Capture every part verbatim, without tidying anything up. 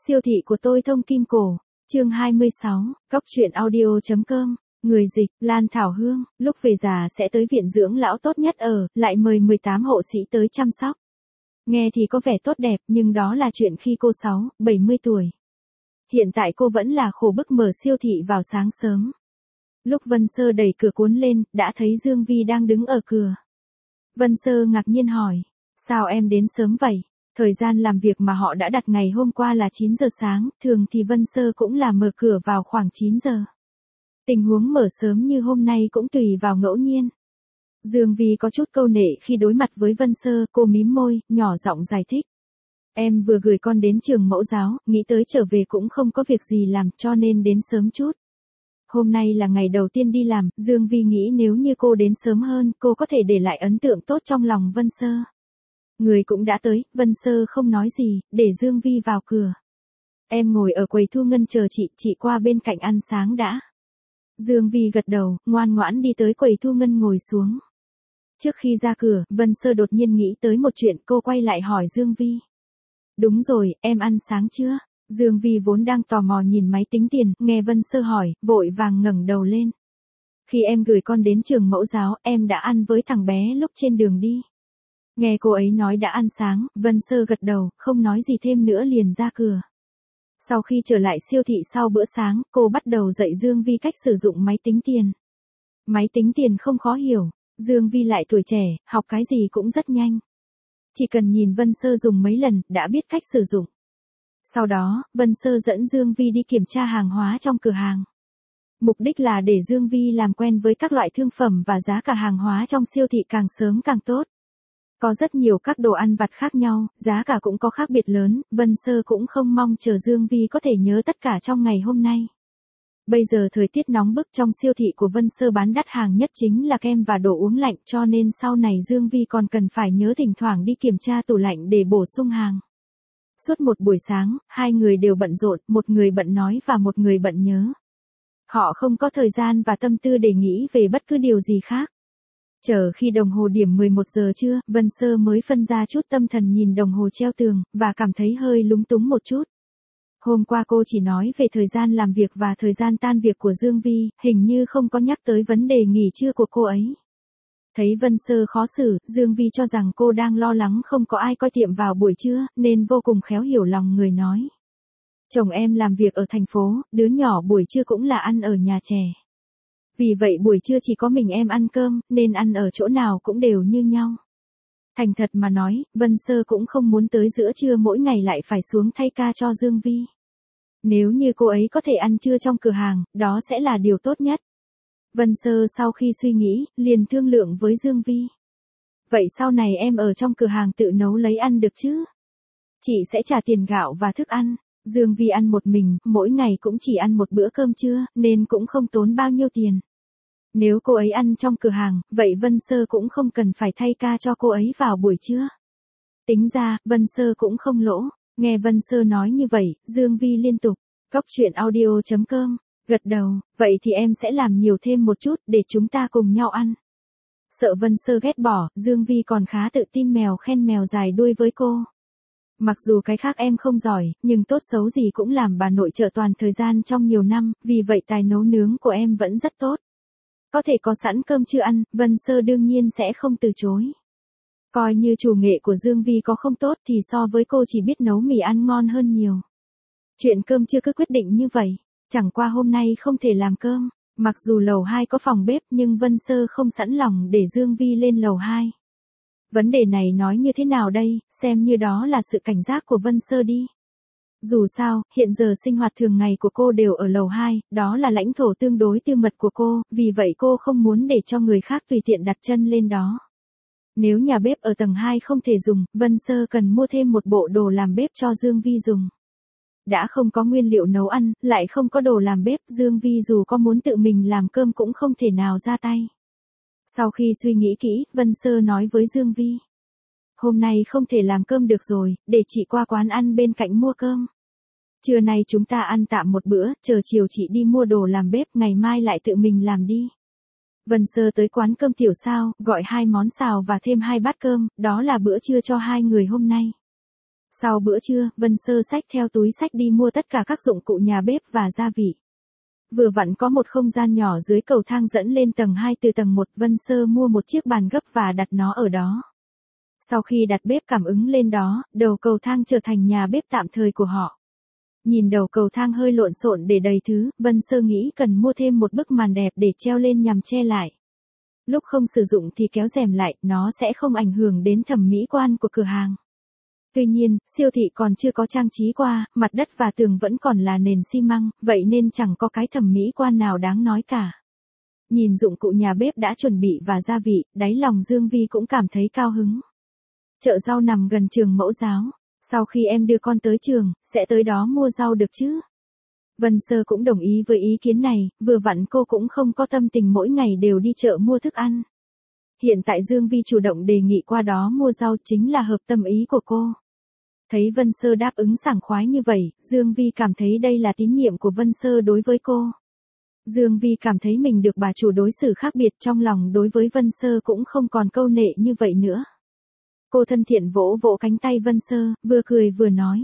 Siêu thị của tôi thông kim cổ, chương hai mươi sáu, cóc truyện audio.com, người dịch, Lan Thảo Hương, lúc về già sẽ tới viện dưỡng lão tốt nhất ở, lại mời mười tám hộ sĩ tới chăm sóc. Nghe thì có vẻ tốt đẹp nhưng đó là chuyện khi cô sáu, bảy mươi tuổi. Hiện tại cô vẫn là khổ bức mở siêu thị vào sáng sớm. Lúc Vân Sơ đẩy cửa cuốn lên, đã thấy Dương Vi đang đứng ở cửa. Vân Sơ ngạc nhiên hỏi, sao em đến sớm vậy? Thời gian làm việc mà họ đã đặt ngày hôm qua là chín giờ sáng, thường thì Vân Sơ cũng là mở cửa vào khoảng chín giờ. Tình huống mở sớm như hôm nay cũng tùy vào ngẫu nhiên. Dương Vi có chút câu nệ khi đối mặt với Vân Sơ, cô mím môi, nhỏ giọng giải thích. Em vừa gửi con đến trường mẫu giáo, nghĩ tới trở về cũng không có việc gì làm cho nên đến sớm chút. Hôm nay là ngày đầu tiên đi làm, Dương Vi nghĩ nếu như cô đến sớm hơn, cô có thể để lại ấn tượng tốt trong lòng Vân Sơ. Người cũng đã tới, Vân Sơ không nói gì, để Dương Vi vào cửa. Em ngồi ở quầy thu ngân chờ chị, chị qua bên cạnh ăn sáng đã. Dương Vi gật đầu, ngoan ngoãn đi tới quầy thu ngân ngồi xuống. Trước khi ra cửa, Vân Sơ đột nhiên nghĩ tới một chuyện, cô quay lại hỏi Dương Vi. Đúng rồi, em ăn sáng chưa? Dương Vi vốn đang tò mò nhìn máy tính tiền, nghe Vân Sơ hỏi, vội vàng ngẩng đầu lên. Khi em gửi con đến trường mẫu giáo, em đã ăn với thằng bé lúc trên đường đi. Nghe cô ấy nói đã ăn sáng, Vân Sơ gật đầu, không nói gì thêm nữa liền ra cửa. Sau khi trở lại siêu thị sau bữa sáng, cô bắt đầu dạy Dương Vi cách sử dụng máy tính tiền. Máy tính tiền không khó hiểu, Dương Vi lại tuổi trẻ, học cái gì cũng rất nhanh. Chỉ cần nhìn Vân Sơ dùng mấy lần, đã biết cách sử dụng. Sau đó, Vân Sơ dẫn Dương Vi đi kiểm tra hàng hóa trong cửa hàng. Mục đích là để Dương Vi làm quen với các loại thương phẩm và giá cả hàng hóa trong siêu thị càng sớm càng tốt. Có rất nhiều các đồ ăn vặt khác nhau, giá cả cũng có khác biệt lớn, Vân Sơ cũng không mong chờ Dương Vi có thể nhớ tất cả trong ngày hôm nay. Bây giờ thời tiết nóng bức, trong siêu thị của Vân Sơ bán đắt hàng nhất chính là kem và đồ uống lạnh, cho nên sau này Dương Vi còn cần phải nhớ thỉnh thoảng đi kiểm tra tủ lạnh để bổ sung hàng. Suốt một buổi sáng, hai người đều bận rộn, một người bận nói và một người bận nhớ. Họ không có thời gian và tâm tư để nghĩ về bất cứ điều gì khác. Chờ khi đồng hồ điểm mười một giờ trưa, Vân Sơ mới phân ra chút tâm thần nhìn đồng hồ treo tường, và cảm thấy hơi lúng túng một chút. Hôm qua cô chỉ nói về thời gian làm việc và thời gian tan việc của Dương Vi, hình như không có nhắc tới vấn đề nghỉ trưa của cô ấy. Thấy Vân Sơ khó xử, Dương Vi cho rằng cô đang lo lắng không có ai coi tiệm vào buổi trưa, nên vô cùng khéo hiểu lòng người nói. Chồng em làm việc ở thành phố, đứa nhỏ buổi trưa cũng là ăn ở nhà trẻ. Vì vậy buổi trưa chỉ có mình em ăn cơm, nên ăn ở chỗ nào cũng đều như nhau. Thành thật mà nói, Vân Sơ cũng không muốn tới giữa trưa mỗi ngày lại phải xuống thay ca cho Dương Vi. Nếu như cô ấy có thể ăn trưa trong cửa hàng, đó sẽ là điều tốt nhất. Vân Sơ sau khi suy nghĩ, liền thương lượng với Dương Vi. Vậy sau này em ở trong cửa hàng tự nấu lấy ăn được chứ? Chị sẽ trả tiền gạo và thức ăn. Dương Vi ăn một mình, mỗi ngày cũng chỉ ăn một bữa cơm trưa, nên cũng không tốn bao nhiêu tiền. Nếu cô ấy ăn trong cửa hàng, vậy Vân Sơ cũng không cần phải thay ca cho cô ấy vào buổi trưa. Tính ra, Vân Sơ cũng không lỗ. Nghe Vân Sơ nói như vậy, Dương Vi liên tục, cóc truyện audio.com, gật đầu, vậy thì em sẽ làm nhiều thêm một chút, để chúng ta cùng nhau ăn. Sợ Vân Sơ ghét bỏ, Dương Vi còn khá tự tin mèo khen mèo dài đuôi với cô. Mặc dù cái khác em không giỏi, nhưng tốt xấu gì cũng làm bà nội trợ toàn thời gian trong nhiều năm, vì vậy tài nấu nướng của em vẫn rất tốt. Có thể có sẵn cơm chưa ăn, Vân Sơ đương nhiên sẽ không từ chối. Coi như chủ nghệ của Dương Vi có không tốt thì so với cô chỉ biết nấu mì ăn ngon hơn nhiều. Chuyện cơm chưa cứ quyết định như vậy, chẳng qua hôm nay không thể làm cơm, mặc dù lầu hai có phòng bếp nhưng Vân Sơ không sẵn lòng để Dương Vi lên lầu hai. Vấn đề này nói như thế nào đây, xem như đó là sự cảnh giác của Vân Sơ đi. Dù sao, hiện giờ sinh hoạt thường ngày của cô đều ở lầu hai, đó là lãnh thổ tương đối tư mật của cô, vì vậy cô không muốn để cho người khác tùy tiện đặt chân lên đó. Nếu nhà bếp ở tầng hai không thể dùng, Vân Sơ cần mua thêm một bộ đồ làm bếp cho Dương Vi dùng. Đã không có nguyên liệu nấu ăn, lại không có đồ làm bếp, Dương Vi dù có muốn tự mình làm cơm cũng không thể nào ra tay. Sau khi suy nghĩ kỹ, Vân Sơ nói với Dương Vi. Hôm nay không thể làm cơm được rồi, để chị qua quán ăn bên cạnh mua cơm. Trưa nay chúng ta ăn tạm một bữa, chờ chiều chị đi mua đồ làm bếp, ngày mai lại tự mình làm đi. Vân Sơ tới quán cơm Tiểu Sao, gọi hai món xào và thêm hai bát cơm, đó là bữa trưa cho hai người hôm nay. Sau bữa trưa, Vân Sơ xách theo túi xách đi mua tất cả các dụng cụ nhà bếp và gia vị. Vừa vặn có một không gian nhỏ dưới cầu thang dẫn lên tầng hai từ tầng một, Vân Sơ mua một chiếc bàn gấp và đặt nó ở đó. Sau khi đặt bếp cảm ứng lên đó, đầu cầu thang trở thành nhà bếp tạm thời của họ. Nhìn đầu cầu thang hơi lộn xộn để đầy thứ, Vân Sơ nghĩ cần mua thêm một bức màn đẹp để treo lên nhằm che lại. Lúc không sử dụng thì kéo rèm lại, nó sẽ không ảnh hưởng đến thẩm mỹ quan của cửa hàng. Tuy nhiên, siêu thị còn chưa có trang trí qua, mặt đất và tường vẫn còn là nền xi măng, vậy nên chẳng có cái thẩm mỹ quan nào đáng nói cả. Nhìn dụng cụ nhà bếp đã chuẩn bị và gia vị, đáy lòng Dương Vi cũng cảm thấy cao hứng. Chợ rau nằm gần trường mẫu giáo. Sau khi em đưa con tới trường, sẽ tới đó mua rau được chứ? Vân Sơ cũng đồng ý với ý kiến này, vừa vặn cô cũng không có tâm tình mỗi ngày đều đi chợ mua thức ăn. Hiện tại Dương Vi chủ động đề nghị qua đó mua rau chính là hợp tâm ý của cô. Thấy Vân Sơ đáp ứng sảng khoái như vậy, Dương Vi cảm thấy đây là tín nhiệm của Vân Sơ đối với cô. Dương Vi cảm thấy mình được bà chủ đối xử khác biệt, trong lòng đối với Vân Sơ cũng không còn câu nệ như vậy nữa. Cô thân thiện vỗ vỗ cánh tay Vân Sơ, vừa cười vừa nói.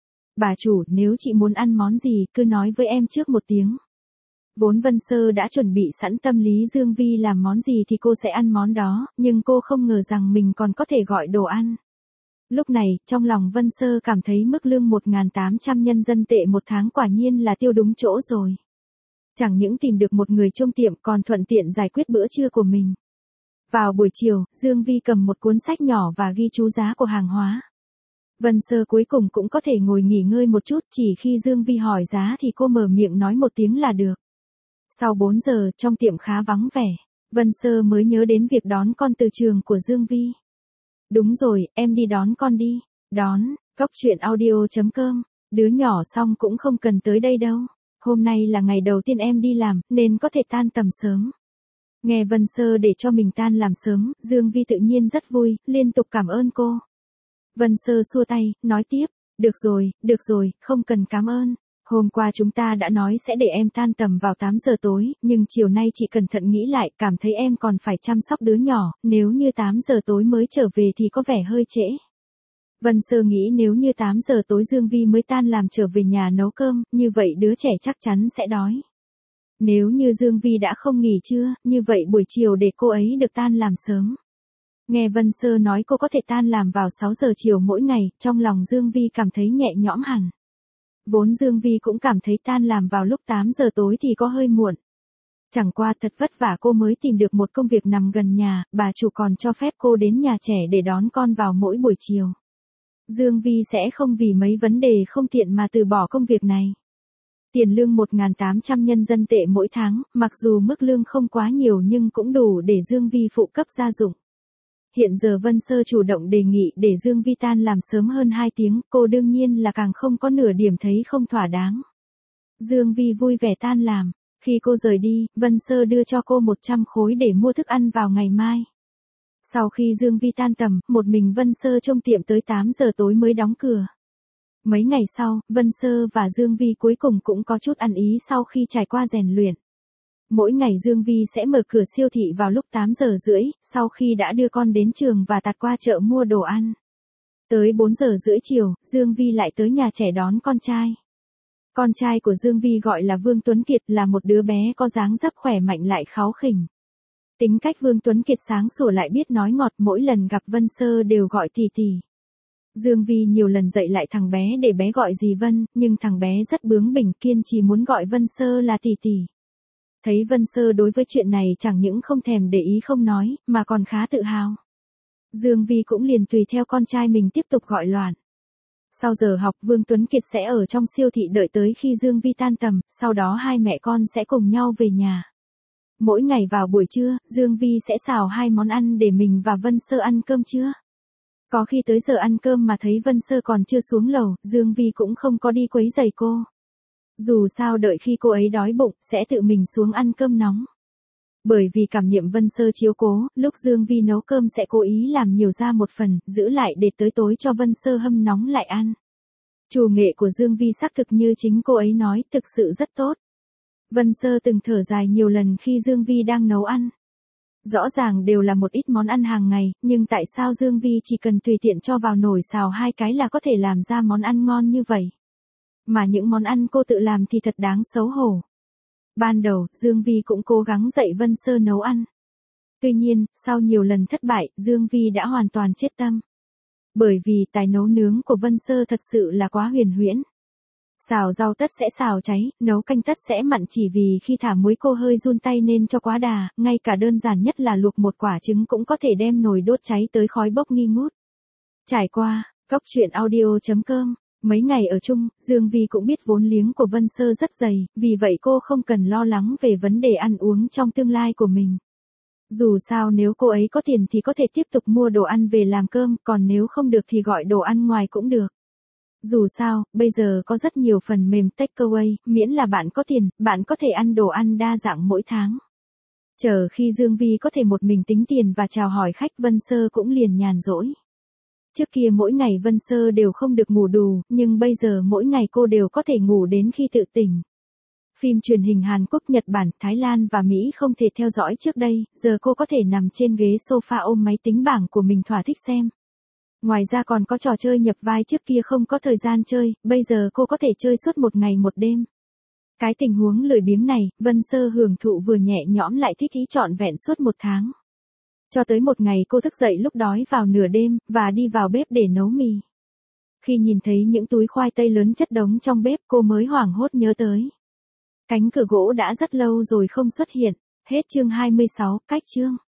Bà chủ, nếu chị muốn ăn món gì, cứ nói với em trước một tiếng. Vốn Vân Sơ đã chuẩn bị sẵn tâm lý Dương Vi làm món gì thì cô sẽ ăn món đó, nhưng cô không ngờ rằng mình còn có thể gọi đồ ăn. Lúc này, trong lòng Vân Sơ cảm thấy mức lương một nghìn tám trăm nhân dân tệ một tháng quả nhiên là tiêu đúng chỗ rồi. Chẳng những tìm được một người trông tiệm còn thuận tiện giải quyết bữa trưa của mình. Vào buổi chiều, Dương Vi cầm một cuốn sách nhỏ và ghi chú giá của hàng hóa. Vân Sơ cuối cùng cũng có thể ngồi nghỉ ngơi một chút, chỉ khi Dương Vi hỏi giá thì cô mở miệng nói một tiếng là được. Sau bốn giờ, trong tiệm khá vắng vẻ, Vân Sơ mới nhớ đến việc đón con từ trường của Dương Vi. Đúng rồi, em đi đón con đi. Đón, cốc truyện audio chấm com, đứa nhỏ xong cũng không cần tới đây đâu. Hôm nay là ngày đầu tiên em đi làm, nên có thể tan tầm sớm. Nghe Vân Sơ để cho mình tan làm sớm, Dương Vi tự nhiên rất vui, liên tục cảm ơn cô. Vân Sơ xua tay, nói tiếp, được rồi, được rồi, không cần cảm ơn. Hôm qua chúng ta đã nói sẽ để em tan tầm vào tám giờ tối, nhưng chiều nay chị cẩn thận nghĩ lại, cảm thấy em còn phải chăm sóc đứa nhỏ, nếu như tám giờ tối mới trở về thì có vẻ hơi trễ. Vân Sơ nghĩ nếu như tám giờ tối Dương Vi mới tan làm trở về nhà nấu cơm, như vậy đứa trẻ chắc chắn sẽ đói. Nếu như Dương Vi đã không nghỉ trưa, như vậy buổi chiều để cô ấy được tan làm sớm. Nghe Vân Sơ nói cô có thể tan làm vào sáu giờ chiều mỗi ngày, trong lòng Dương Vi cảm thấy nhẹ nhõm hẳn. Vốn Dương Vi cũng cảm thấy tan làm vào lúc tám giờ tối thì có hơi muộn. Chẳng qua thật vất vả cô mới tìm được một công việc nằm gần nhà, bà chủ còn cho phép cô đến nhà trẻ để đón con vào mỗi buổi chiều. Dương Vi sẽ không vì mấy vấn đề không tiện mà từ bỏ công việc này. Tiền lương một nghìn tám trăm nhân dân tệ mỗi tháng, mặc dù mức lương không quá nhiều nhưng cũng đủ để Dương Vi phụ cấp gia dụng. Hiện giờ Vân Sơ chủ động đề nghị để Dương Vi tan làm sớm hơn hai tiếng, cô đương nhiên là càng không có nửa điểm thấy không thỏa đáng. Dương Vi vui vẻ tan làm, khi cô rời đi, Vân Sơ đưa cho cô một trăm khối để mua thức ăn vào ngày mai. Sau khi Dương Vi tan tầm, một mình Vân Sơ trông tiệm tới tám giờ tối mới đóng cửa. Mấy ngày sau, Vân Sơ và Dương Vi cuối cùng cũng có chút ăn ý sau khi trải qua rèn luyện. Mỗi ngày Dương Vi sẽ mở cửa siêu thị vào lúc tám giờ rưỡi, sau khi đã đưa con đến trường và tạt qua chợ mua đồ ăn. Tới bốn giờ rưỡi chiều, Dương Vi lại tới nhà trẻ đón con trai. Con trai của Dương Vi gọi là Vương Tuấn Kiệt, là một đứa bé có dáng dấp khỏe mạnh lại kháu khỉnh. Tính cách Vương Tuấn Kiệt sáng sủa lại biết nói ngọt, mỗi lần gặp Vân Sơ đều gọi tì tì. Dương Vi nhiều lần dạy lại thằng bé để bé gọi dì Vân, nhưng thằng bé rất bướng bỉnh, kiên trì muốn gọi Vân Sơ là tì tì. Thấy Vân Sơ đối với chuyện này chẳng những không thèm để ý không nói, mà còn khá tự hào. Dương Vi cũng liền tùy theo con trai mình tiếp tục gọi loạn. Sau giờ học, Vương Tuấn Kiệt sẽ ở trong siêu thị đợi tới khi Dương Vi tan tầm, sau đó hai mẹ con sẽ cùng nhau về nhà. Mỗi ngày vào buổi trưa, Dương Vi sẽ xào hai món ăn để mình và Vân Sơ ăn cơm trưa. Có khi tới giờ ăn cơm mà thấy Vân Sơ còn chưa xuống lầu, Dương Vi cũng không có đi quấy rầy cô. Dù sao đợi khi cô ấy đói bụng, sẽ tự mình xuống ăn cơm nóng. Bởi vì cảm nhiệm Vân Sơ chiếu cố, lúc Dương Vi nấu cơm sẽ cố ý làm nhiều ra một phần, giữ lại để tới tối cho Vân Sơ hâm nóng lại ăn. Chủ nghệ của Dương Vi xác thực như chính cô ấy nói, thực sự rất tốt. Vân Sơ từng thở dài nhiều lần khi Dương Vi đang nấu ăn. Rõ ràng đều là một ít món ăn hàng ngày, nhưng tại sao Dương Vi chỉ cần tùy tiện cho vào nồi xào hai cái là có thể làm ra món ăn ngon như vậy? Mà những món ăn cô tự làm thì thật đáng xấu hổ. Ban đầu, Dương Vi cũng cố gắng dạy Vân Sơ nấu ăn. Tuy nhiên, sau nhiều lần thất bại, Dương Vi đã hoàn toàn chết tâm. Bởi vì tài nấu nướng của Vân Sơ thật sự là quá huyền huyễn. Xào rau tất sẽ xào cháy, nấu canh tất sẽ mặn chỉ vì khi thả muối cô hơi run tay nên cho quá đà, ngay cả đơn giản nhất là luộc một quả trứng cũng có thể đem nồi đốt cháy tới khói bốc nghi ngút. Trải qua, Cóc Truyện Audio chấm com, mấy ngày ở chung, Dương Vi cũng biết vốn liếng của Vân Sơ rất dày, vì vậy cô không cần lo lắng về vấn đề ăn uống trong tương lai của mình. Dù sao nếu cô ấy có tiền thì có thể tiếp tục mua đồ ăn về làm cơm, còn nếu không được thì gọi đồ ăn ngoài cũng được. Dù sao, bây giờ có rất nhiều phần mềm takeaway, miễn là bạn có tiền, bạn có thể ăn đồ ăn đa dạng mỗi tháng. Chờ khi Dương Vi có thể một mình tính tiền và chào hỏi khách, Vân Sơ cũng liền nhàn rỗi. Trước kia mỗi ngày Vân Sơ đều không được ngủ đủ, nhưng bây giờ mỗi ngày cô đều có thể ngủ đến khi tự tỉnh. Phim truyền hình Hàn Quốc, Nhật Bản, Thái Lan và Mỹ không thể theo dõi trước đây, giờ cô có thể nằm trên ghế sofa ôm máy tính bảng của mình thỏa thích xem. Ngoài ra còn có trò chơi nhập vai, trước kia không có thời gian chơi, bây giờ cô có thể chơi suốt một ngày một đêm. Cái tình huống lười biếng này, Vân Sơ hưởng thụ vừa nhẹ nhõm lại thích ý trọn vẹn suốt một tháng. Cho tới một ngày cô thức dậy lúc đói vào nửa đêm, và đi vào bếp để nấu mì. Khi nhìn thấy những túi khoai tây lớn chất đống trong bếp, cô mới hoảng hốt nhớ tới. Cánh cửa gỗ đã rất lâu rồi không xuất hiện. Hết chương hai mươi sáu, cách chương.